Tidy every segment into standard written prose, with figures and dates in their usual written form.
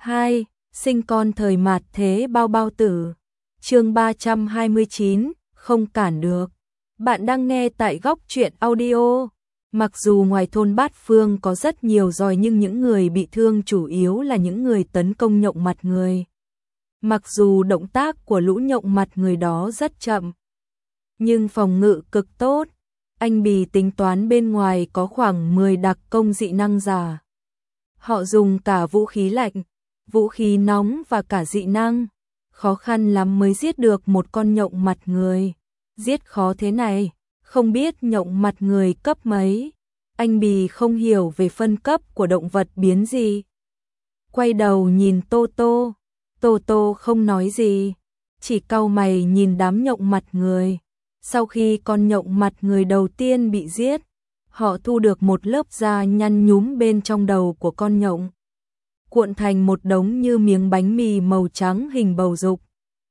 2. Sinh con thời mạt thế bao bao tử. Chương 329, không cản được. Bạn đang nghe tại Góc Truyện Audio. Mặc dù ngoài thôn Bát Phương có rất nhiều roi nhưng những người bị thương chủ yếu là những người tấn công nhộng mặt người. Mặc dù động tác của lũ nhộng mặt người đó rất chậm, nhưng phòng ngự cực tốt. Anh Bì tính toán bên ngoài có khoảng 10 đặc công dị năng giả. Họ dùng cả vũ khí lạnh, vũ khí nóng và cả dị năng. Khó khăn lắm mới giết được một con nhộng mặt người. Giết khó thế này, không biết nhộng mặt người cấp mấy. Anh Bì không hiểu về phân cấp của động vật biến gì. Quay đầu nhìn Tô Tô. Tô Tô không nói gì, chỉ cau mày nhìn đám nhộng mặt người. Sau khi con nhộng mặt người đầu tiên bị giết, họ thu được một lớp da nhăn nhúm bên trong đầu của con nhộng, cuộn thành một đống như miếng bánh mì màu trắng hình bầu dục.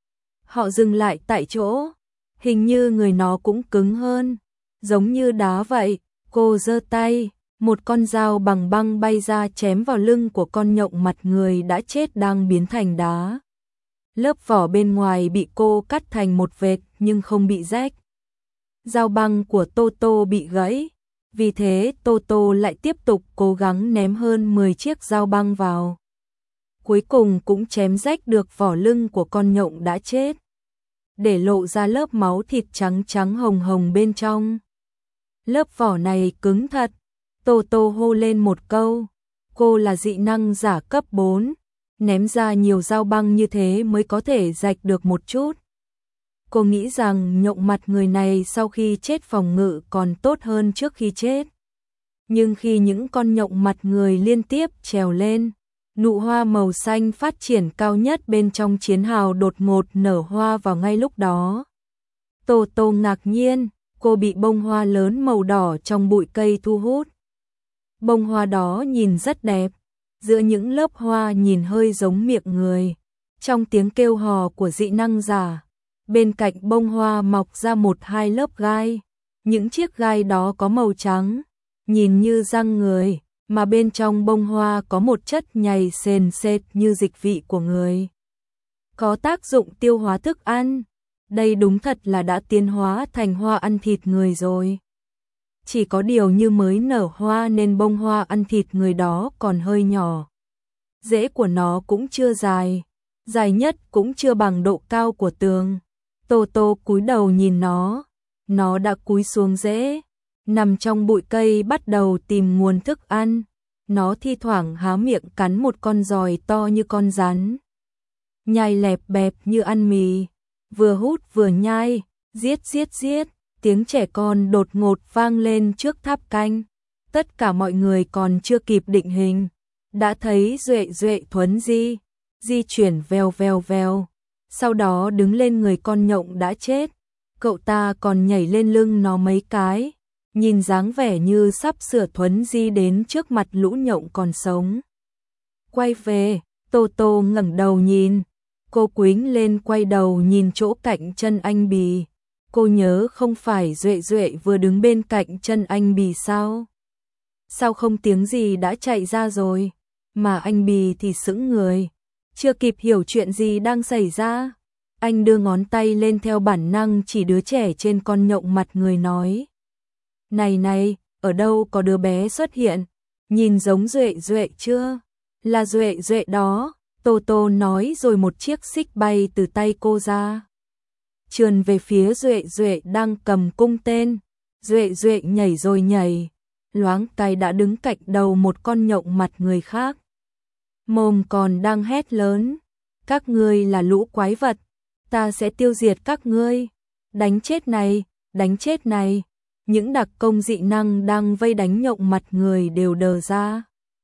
Họ dừng lại tại chỗ, hình như người nó cũng cứng hơn, giống như đá vậy. Cô giơ tay, một con dao bằng băng bay ra chém vào lưng của con nhộng mặt người đã chết đang biến thành đá. Lớp vỏ bên ngoài bị cô cắt thành một vệt nhưng không bị rách. Dao băng của Tô Tô bị gãy, vì thế Tô Tô lại tiếp tục cố gắng ném hơn 10 chiếc dao băng vào. Cuối cùng cũng chém rách được vỏ lưng của con nhộng đã chết, để lộ ra lớp máu thịt trắng trắng hồng hồng bên trong. Lớp vỏ này cứng thật. Tô Tô hô lên một câu. Cô là dị năng giả cấp 4, ném ra nhiều dao băng như thế mới có thể rạch được một chút. Cô nghĩ rằng nhộng mặt người này sau khi chết phòng ngự còn tốt hơn trước khi chết. Nhưng khi những con nhộng mặt người liên tiếp trèo lên, nụ hoa màu xanh phát triển cao nhất bên trong chiến hào đột ngột nở hoa vào ngay lúc đó. Tô Tô ngạc nhiên, cô bị bông hoa lớn màu đỏ trong bụi cây thu hút. Bông hoa đó nhìn rất đẹp, giữa những lớp hoa nhìn hơi giống miệng người. Trong tiếng kêu hò của dị năng giả, bên cạnh bông hoa mọc ra một hai lớp gai. Những chiếc gai đó có màu trắng, nhìn như răng người, mà bên trong bông hoa có một chất nhầy sền sệt như dịch vị của người. Có tác dụng tiêu hóa thức ăn. Đây đúng thật là đã tiến hóa thành hoa ăn thịt người rồi. Chỉ có điều như mới nở hoa nên bông hoa ăn thịt người đó còn hơi nhỏ. Rễ của nó cũng chưa dài, dài nhất cũng chưa bằng độ cao của tường. Tô Tô cúi đầu nhìn nó đã cúi xuống rễ, nằm trong bụi cây bắt đầu tìm nguồn thức ăn. Nó thi thoảng há miệng cắn một con giòi to như con rắn, nhai lẹp bẹp như ăn mì, vừa hút vừa nhai, giết giết giết. Tiếng trẻ con đột ngột vang lên trước tháp canh. Tất cả mọi người còn chưa kịp định hình, đã thấy Duệ Duệ thuấn di chuyển vèo vèo vèo, sau đó đứng lên người con nhộng đã chết. Cậu ta còn nhảy lên lưng nó mấy cái, nhìn dáng vẻ như sắp sửa thuấn di đến trước mặt lũ nhộng còn sống. Quay về, Tô Tô ngẩng đầu nhìn, cô quýnh lên quay đầu nhìn chỗ cạnh chân anh Bì. Cô nhớ không phải Duệ Duệ vừa đứng bên cạnh chân anh Bì sao? Sao không tiếng gì đã chạy ra rồi, mà anh Bì thì sững người, chưa kịp hiểu chuyện gì đang xảy ra. Anh đưa ngón tay lên theo bản năng chỉ đứa trẻ trên con nhộng mặt người nói. Này này, ở đâu có đứa bé xuất hiện, nhìn giống Duệ Duệ chưa? Là Duệ Duệ đó, Tô Tô nói rồi một chiếc xích bay từ tay cô ra, trườn về phía Duệ Duệ đang cầm cung tên. Duệ Duệ nhảy rồi nhảy, loáng cái đã đứng cạnh đầu một con nhộng mặt người khác. Mồm còn đang hét lớn, các ngươi là lũ quái vật, ta sẽ tiêu diệt các ngươi, đánh chết này, đánh chết này. Những đặc công dị năng đang vây đánh nhộng mặt người đều đờ ra.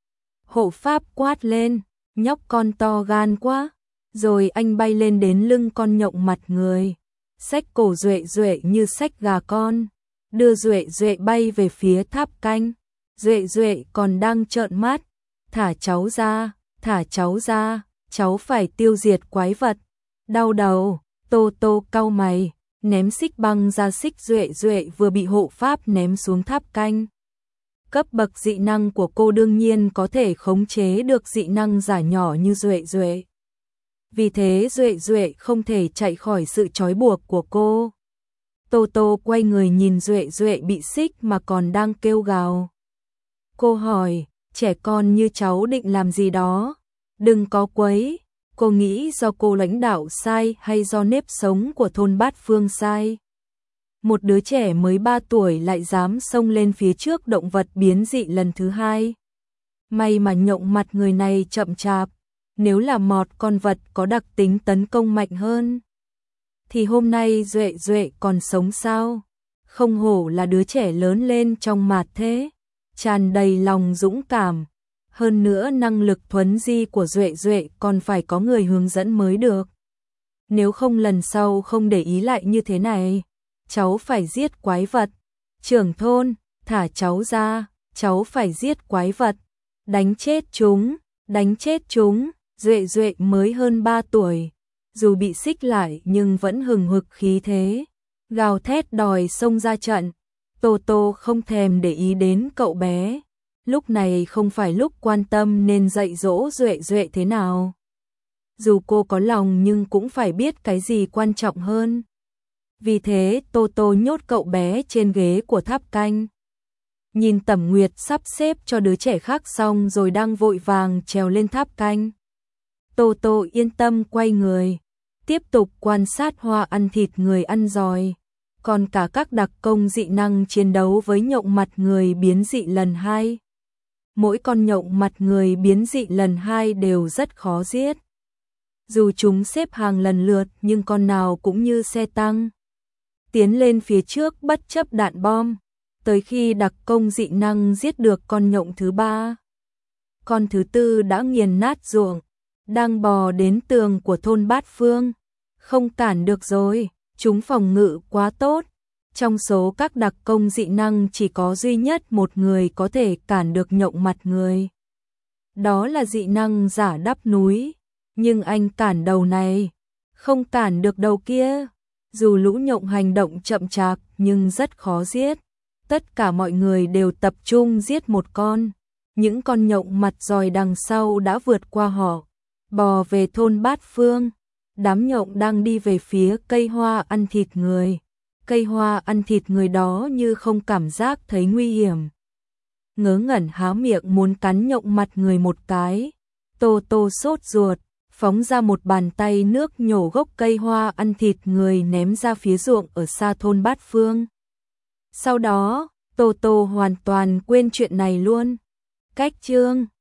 Hộ pháp quát lên, nhóc con to gan quá, rồi anh bay lên đến lưng con nhộng mặt người, xách cổ Duệ Duệ như xách gà con, đưa Duệ Duệ bay về phía tháp canh. Duệ Duệ còn đang trợn mắt, thả cháu ra, thả cháu ra, cháu phải tiêu diệt quái vật. Đau đầu, Tô Tô cau mày, ném xích băng ra xích Duệ Duệ vừa bị hộ pháp ném xuống tháp canh. Cấp bậc dị năng của cô đương nhiên có thể khống chế được dị năng giả nhỏ như Duệ Duệ. Vì thế Duệ Duệ không thể chạy khỏi sự trói buộc của cô. Tô Tô quay người nhìn Duệ Duệ bị xích mà còn đang kêu gào. Cô hỏi, trẻ con như cháu định làm gì đó? Đừng có quấy. Cô nghĩ do cô lãnh đạo sai hay do nếp sống của thôn Bát Phương sai? Một đứa trẻ mới 3 tuổi lại dám xông lên phía trước động vật biến dị lần thứ 2. May mà nhộng mặt người này chậm chạp, nếu là một con vật có đặc tính tấn công mạnh hơn thì hôm nay Duệ Duệ còn sống sao? Không hổ là đứa trẻ lớn lên trong mạt thế, tràn đầy lòng dũng cảm. Hơn nữa năng lực thuấn di của Duệ Duệ còn phải có người hướng dẫn mới được. Nếu không lần sau không để ý lại như thế này, cháu phải giết quái vật. Trưởng thôn, thả cháu ra, cháu phải giết quái vật. Đánh chết chúng, đánh chết chúng. Duệ Duệ mới hơn 3 tuổi, dù bị xích lại nhưng vẫn hừng hực khí thế, gào thét đòi xông ra trận. Tô Tô không thèm để ý đến cậu bé. Lúc này không phải lúc quan tâm nên dạy dỗ Duệ Duệ thế nào. Dù cô có lòng nhưng cũng phải biết cái gì quan trọng hơn. Vì thế Tô Tô nhốt cậu bé trên ghế của tháp canh. Nhìn Tẩm Nguyệt sắp xếp cho đứa trẻ khác xong rồi đang vội vàng trèo lên tháp canh. Tô Tô yên tâm quay người, tiếp tục quan sát Hoa ăn thịt người ăn giỏi. Còn cả các đặc công dị năng chiến đấu với nhộng mặt người biến dị lần 2. Mỗi con nhộng mặt người biến dị lần 2 đều rất khó giết. Dù chúng xếp hàng lần lượt nhưng con nào cũng như xe tăng tiến lên phía trước bất chấp đạn bom, tới khi đặc công dị năng giết được con nhộng thứ 3. Con thứ 4 đã nghiền nát ruộng, đang bò đến tường của thôn Bát Phương. Không cản được rồi, chúng phòng ngự quá tốt. Trong số các đặc công dị năng chỉ có duy nhất một người có thể cản được nhộng mặt người. Đó là dị năng giả đắp núi, nhưng anh cản đầu này, không cản được đầu kia. Dù lũ nhộng hành động chậm chạp nhưng rất khó giết. Tất cả mọi người đều tập trung giết một con. Những con nhộng mặt giỏi đằng sau đã vượt qua họ, bò về thôn Bát Phương. Đám nhộng đang đi về phía cây hoa ăn thịt người. Cây hoa ăn thịt người đó như không cảm giác thấy nguy hiểm, ngớ ngẩn há miệng muốn cắn nhộng mặt người một cái. Tô Tô sốt ruột, phóng ra một bàn tay nước nhổ gốc cây hoa ăn thịt người ném ra phía ruộng ở xa thôn Bát Phương. Sau đó, Tô Tô hoàn toàn quên chuyện này luôn. Cách chương